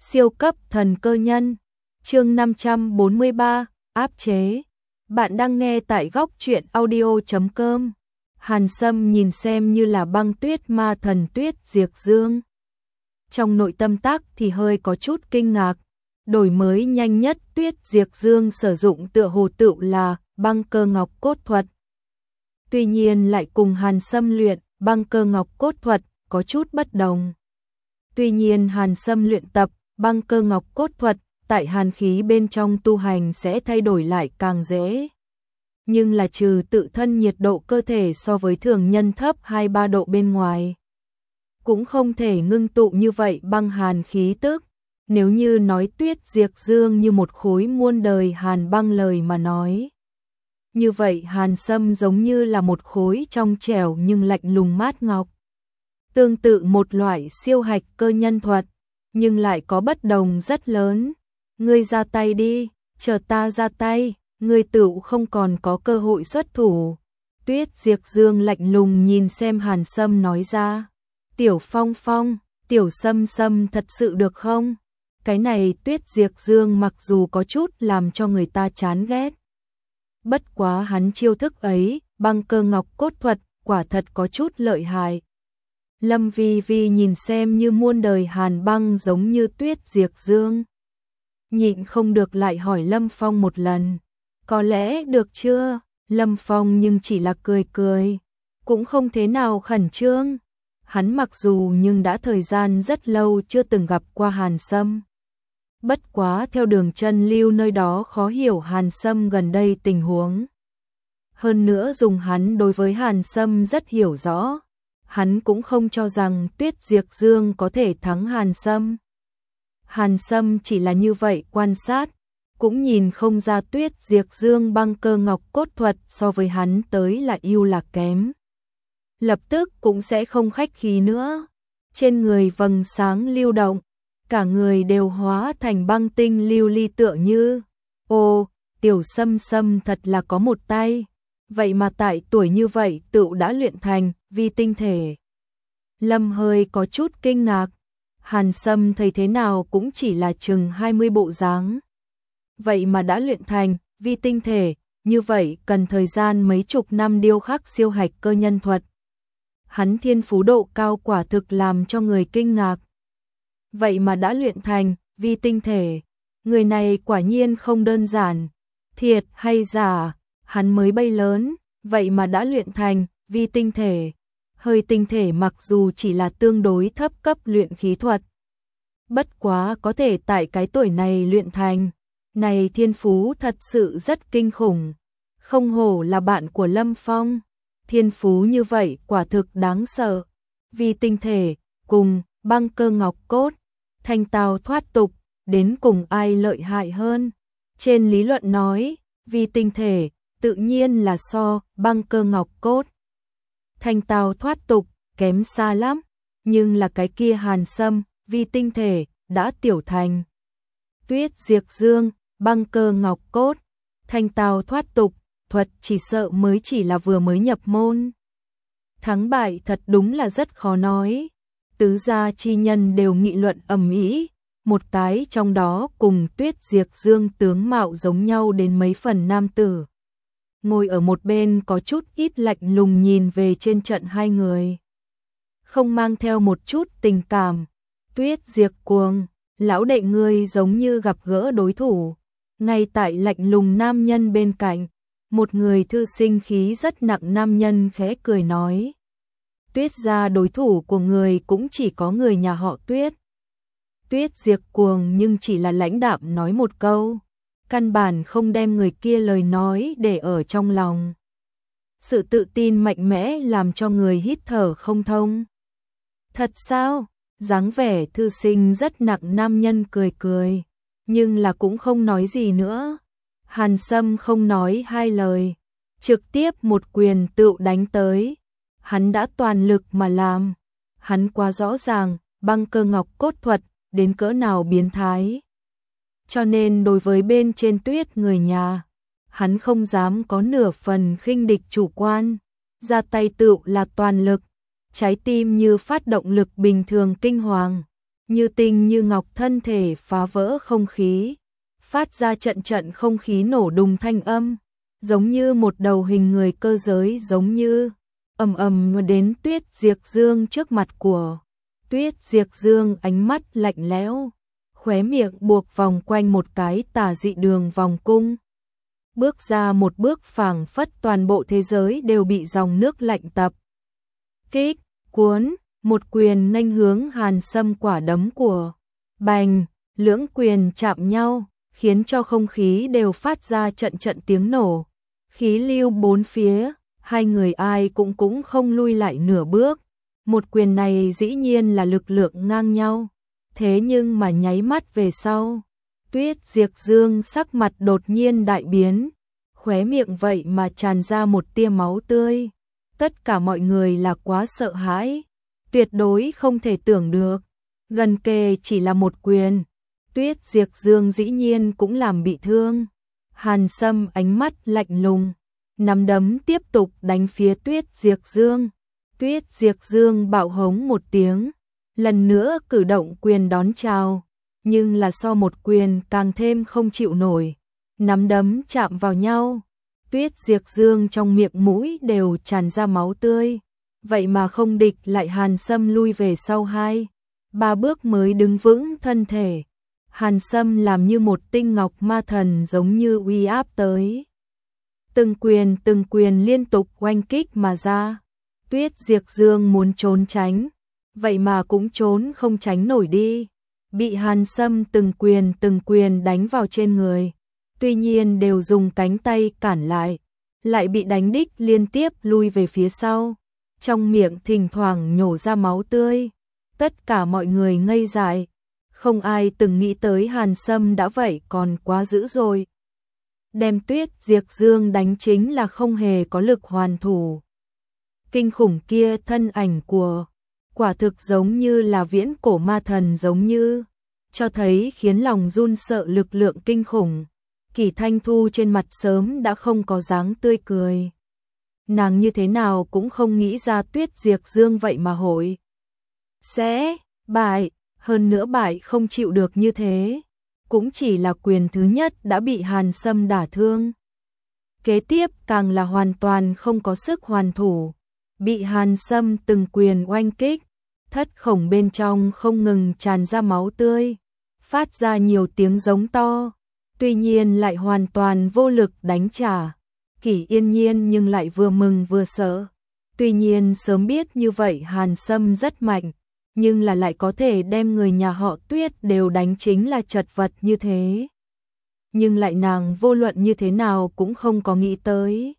Siêu cấp thần cơ nhân. Chương 543, áp chế. Bạn đang nghe tại góc truyện audio.com. Hàn Sâm nhìn xem như là băng tuyết ma thần Tuyết Diệt Dương. Trong nội tâm tác thì hơi có chút kinh ngạc. Đổi mới nhanh nhất Tuyết Diệt Dương sử dụng tựa hồ tựu là băng cơ ngọc cốt thuật. Tuy nhiên lại cùng Hàn Sâm luyện băng cơ ngọc cốt thuật có chút bất đồng. Tuy nhiên Hàn Sâm luyện tập băng cơ ngọc cốt thuật tại hàn khí bên trong tu hành sẽ thay đổi lại càng dễ. Nhưng là trừ tự thân nhiệt độ cơ thể so với thường nhân thấp 2-3 độ bên ngoài, cũng không thể ngưng tụ như vậy băng hàn khí tức. Nếu như nói Tuyết Diệt Dương như một khối muôn đời hàn băng lời mà nói, như vậy Hàn Sâm giống như là một khối trong trẻo nhưng lạnh lùng mát ngọc. Tương tự một loại siêu hạch cơ nhân thuật, nhưng lại có bất đồng rất lớn. Ngươi ra tay đi, chờ ta ra tay, ngươi tựu không còn có cơ hội xuất thủ. Tuyết Diệt Dương lạnh lùng nhìn xem Hàn Sâm nói ra. Tiểu Phong Phong, Tiểu Sâm Sâm thật sự được không? Cái này Tuyết Diệt Dương mặc dù có chút làm cho người ta chán ghét. Bất quá hắn chiêu thức ấy, băng cơ ngọc cốt thuật, quả thật có chút lợi hại. Lâm Vi Vi nhìn xem như muôn đời hàn băng giống như Tuyết Diệt Dương. Nhịn không được lại hỏi Lâm Phong một lần. Có lẽ được chưa? Lâm Phong nhưng chỉ là cười cười. Cũng không thế nào khẩn trương. Hắn mặc dù nhưng đã thời gian rất lâu chưa từng gặp qua Hàn Sâm. Bất quá theo đường chân lưu nơi đó khó hiểu Hàn Sâm gần đây tình huống. Hơn nữa dùng hắn đối với Hàn Sâm rất hiểu rõ. Hắn cũng không cho rằng Tuyết Diệt Dương có thể thắng Hàn Sâm. Hàn Sâm chỉ là như vậy quan sát, cũng nhìn không ra Tuyết Diệt Dương băng cơ ngọc cốt thuật so với hắn tới là ưu là kém. Lập tức cũng sẽ không khách khí nữa. Trên người vầng sáng lưu động, cả người đều hóa thành băng tinh lưu ly tựa như. Ô, Tiểu Sâm Sâm thật là có một tay. Vậy mà tại tuổi như vậy tựu đã luyện thành vi tinh thể. Lâm hơi có chút kinh ngạc. Hàn Sâm thấy thế nào cũng chỉ là chừng 20 bộ dáng. Vậy mà đã luyện thành vi tinh thể, như vậy cần thời gian mấy chục năm điêu khắc siêu hạch cơ nhân thuật. Hắn thiên phú độ cao quả thực làm cho người kinh ngạc. Vậy mà đã luyện thành vi tinh thể, người này quả nhiên không đơn giản. Thiệt hay giả, hắn mới bay lớn, vậy mà đã luyện thành vi tinh thể. Hơi tinh thể mặc dù chỉ là tương đối thấp cấp luyện khí thuật. Bất quá có thể tại cái tuổi này luyện thành. Này thiên phú thật sự rất kinh khủng. Không hổ là bạn của Lâm Phong. Thiên phú như vậy quả thực đáng sợ. Vi tinh thể, cùng băng cơ ngọc cốt, thanh tao thoát tục, đến cùng ai lợi hại hơn. Trên lý luận nói, vi tinh thể tự nhiên là so băng cơ ngọc cốt, thanh tao thoát tục, kém xa lắm. Nhưng là cái kia Hàn Sâm, vi tinh thể, đã tiểu thành. Tuyết Diệt Dương, băng cơ ngọc cốt, thanh tao thoát tục, thuật chỉ sợ mới chỉ là vừa mới nhập môn. Thắng bại thật đúng là rất khó nói. Tứ gia chi nhân đều nghị luận ầm ĩ, một cái trong đó cùng Tuyết Diệt Dương tướng mạo giống nhau đến mấy phần nam tử. Ngồi ở một bên có chút ít lạnh lùng nhìn về trên trận hai người. Không mang theo một chút tình cảm. Tuyết Diệt Cuồng, lão đệ ngươi giống như gặp gỡ đối thủ. Ngay tại lạnh lùng nam nhân bên cạnh, một người thư sinh khí rất nặng nam nhân khẽ cười nói. Tuyết gia đối thủ của người cũng chỉ có người nhà họ Tuyết. Tuyết Diệt Cuồng nhưng chỉ là lãnh đạm nói một câu. Căn bản không đem người kia lời nói để ở trong lòng. Sự tự tin mạnh mẽ làm cho người hít thở không thông. Thật sao? Dáng vẻ thư sinh rất nặng nam nhân cười cười, nhưng là cũng không nói gì nữa. Hàn Sâm không nói hai lời, trực tiếp một quyền tựu đánh tới. Hắn đã toàn lực mà làm. Hắn quá rõ ràng băng cơ ngọc cốt thuật đến cỡ nào biến thái. Cho nên đối với bên trên Tuyết người nhà, hắn không dám có nửa phần khinh địch chủ quan, ra tay tựu là toàn lực, trái tim như phát động lực bình thường kinh hoàng, như tinh như ngọc thân thể phá vỡ không khí, phát ra trận trận không khí nổ đùng thanh âm, giống như một đầu hình người cơ giới, giống như ầm ầm đến Tuyết Diệp Dương trước mặt của Tuyết Diệp Dương, ánh mắt lạnh lẽo, khóe miệng buộc vòng quanh một cái tà dị đường vòng cung. Bước ra một bước, phảng phất toàn bộ thế giới đều bị dòng nước lạnh tập kích cuốn, một quyền nghênh hướng Hàn Sâm, quả đấm của bành, lưỡng quyền chạm nhau, khiến cho không khí đều phát ra trận trận tiếng nổ, khí lưu bốn phía, hai người ai cũng không lui lại nửa bước. Một quyền này dĩ nhiên là lực lượng ngang nhau, thế nhưng mà nháy mắt về sau, Tuyết Diệp Dương sắc mặt đột nhiên đại biến, khóe miệng vậy mà tràn ra một tia máu tươi. Tất cả mọi người là quá sợ hãi, tuyệt đối không thể tưởng được, gần kề chỉ là một quyền, Tuyết Diệp Dương dĩ nhiên cũng làm bị thương. Hàn Sâm ánh mắt lạnh lùng, nắm đấm tiếp tục đánh phía Tuyết Diệp Dương. Tuyết Diệp Dương bạo hống một tiếng, lần nữa cử động quyền đón chào, nhưng là so một quyền càng thêm không chịu nổi, nắm đấm chạm vào nhau. Tuyết Diệp Dương trong miệng mũi đều tràn ra máu tươi, vậy mà không địch lại. Hàn Sâm lui về sau 2-3 bước mới đứng vững thân thể. Hàn Sâm làm như một tinh ngọc ma thần, giống như uy áp tới. Từng quyền liên tục oanh kích mà ra. Tuyết Diệp Dương muốn trốn tránh, vậy mà cũng trốn không tránh nổi đi. Bị Hàn Sâm từng quyền đánh vào trên người. Tuy nhiên đều dùng cánh tay cản lại bị đánh đích liên tiếp lui về phía sau. Trong miệng thỉnh thoảng nhổ ra máu tươi. Tất cả mọi người ngây dại. Không ai từng nghĩ tới Hàn Sâm đã vậy còn quá dữ rồi. Đem Tuyết Diệp Dương đánh chính là không hề có lực hoàn thủ. Kinh khủng kia, thân ảnh của quả thực giống như là viễn cổ ma thần, giống như cho thấy khiến lòng run sợ lực lượng kinh khủng. Kỷ Thanh Thu trên mặt sớm đã không có dáng tươi cười. Nàng như thế nào cũng không nghĩ ra Tuyết Diệp Dương vậy mà hội sẽ bại, hơn nữa bại không chịu được như thế. Cũng chỉ là quyền thứ nhất đã bị Hàn Sâm đả thương. Kế tiếp càng là hoàn toàn không có sức hoàn thủ. Bị Hàn Sâm từng quyền oanh kích, thất khổng bên trong không ngừng tràn ra máu tươi, phát ra nhiều tiếng giống to. Tuy nhiên lại hoàn toàn vô lực đánh trả. Kỷ Yên Nhiên nhưng lại vừa mừng vừa sợ. Tuy nhiên sớm biết như vậy Hàn Sâm rất mạnh, nhưng là lại có thể đem người nhà họ Tuyết đều đánh chính là chật vật như thế. Nhưng lại nàng vô luận như thế nào cũng không có nghĩ tới.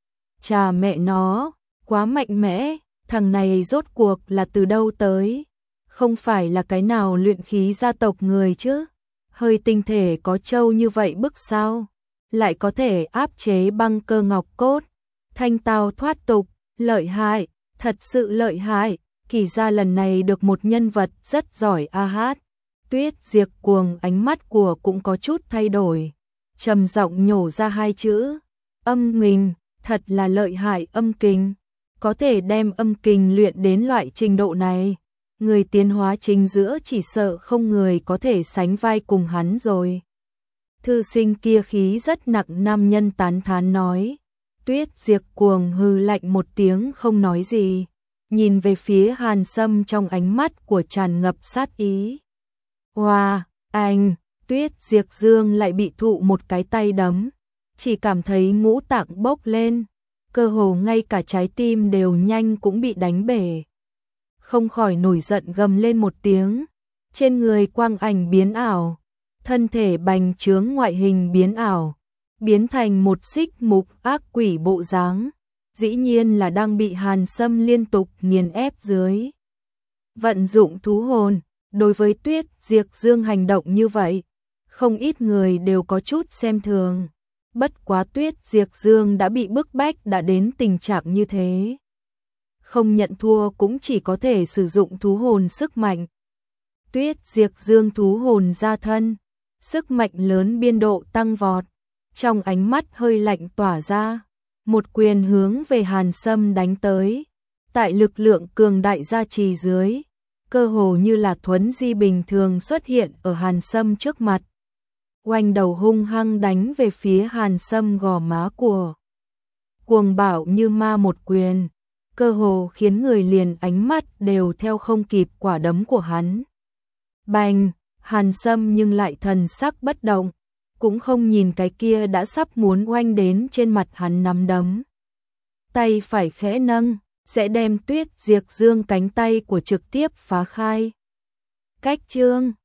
Chà mẹ nó, quá mạnh mẽ, thằng này rốt cuộc là từ đâu tới? Không phải là cái nào luyện khí gia tộc người chứ? Hơi tinh thể có trâu như vậy bức sao? Lại có thể áp chế băng cơ ngọc cốt, thanh tao thoát tục, lợi hại, thật sự lợi hại. Kỳ ra lần này được một nhân vật rất giỏi a hát. Tuyết Diệp Cuồng ánh mắt của cũng có chút thay đổi, trầm giọng nhổ ra hai chữ âm kình. Thật là lợi hại, âm kình. Có thể đem âm kình luyện đến loại trình độ này, người tiến hóa chính giữa chỉ sợ không người có thể sánh vai cùng hắn rồi. Thư sinh kia khí rất nặng, nam nhân tán thán nói. Tuyết Diệp Cuồng hừ lạnh một tiếng không nói gì, nhìn về phía Hàn Sâm trong ánh mắt của tràn ngập sát ý. Wow, anh! Tuyết Diệp Dương lại bị thụ một cái tay đấm, chỉ cảm thấy ngũ tạng bốc lên, cơ hồ ngay cả trái tim đều nhanh cũng bị đánh bể. Không khỏi nổi giận gầm lên một tiếng, trên người quang ảnh biến ảo, thân thể bành trướng, ngoại hình biến ảo, biến thành một xích mục ác quỷ bộ dáng, dĩ nhiên là đang bị Hàn Sâm liên tục nghiền ép dưới. Vận dụng thú hồn, đối với Tuyết Diệp Dương hành động như vậy, không ít người đều có chút xem thường. Bất quá Tuyết Diệp Dương đã bị bức bách đã đến tình trạng như thế, không nhận thua cũng chỉ có thể sử dụng thú hồn sức mạnh. Tuyết Diệp Dương thú hồn ra thân, sức mạnh lớn biên độ tăng vọt, trong ánh mắt hơi lạnh tỏa ra, một quyền hướng về Hàn Sâm đánh tới. Tại lực lượng cường đại gia trì dưới, cơ hồ như là thuấn di bình thường xuất hiện ở Hàn Sâm trước mặt. Oanh đầu hung hăng đánh về phía Hàn Sâm gò má của cuồng bạo như ma một quyền, cơ hồ khiến người liền ánh mắt đều theo không kịp quả đấm của hắn. Bành, Hàn Sâm nhưng lại thần sắc bất động, cũng không nhìn cái kia đã sắp muốn oanh đến trên mặt hắn nắm đấm. Tay phải khẽ nâng, sẽ đem Tuyết Diệp Dương cánh tay của trực tiếp phá khai. Cách chương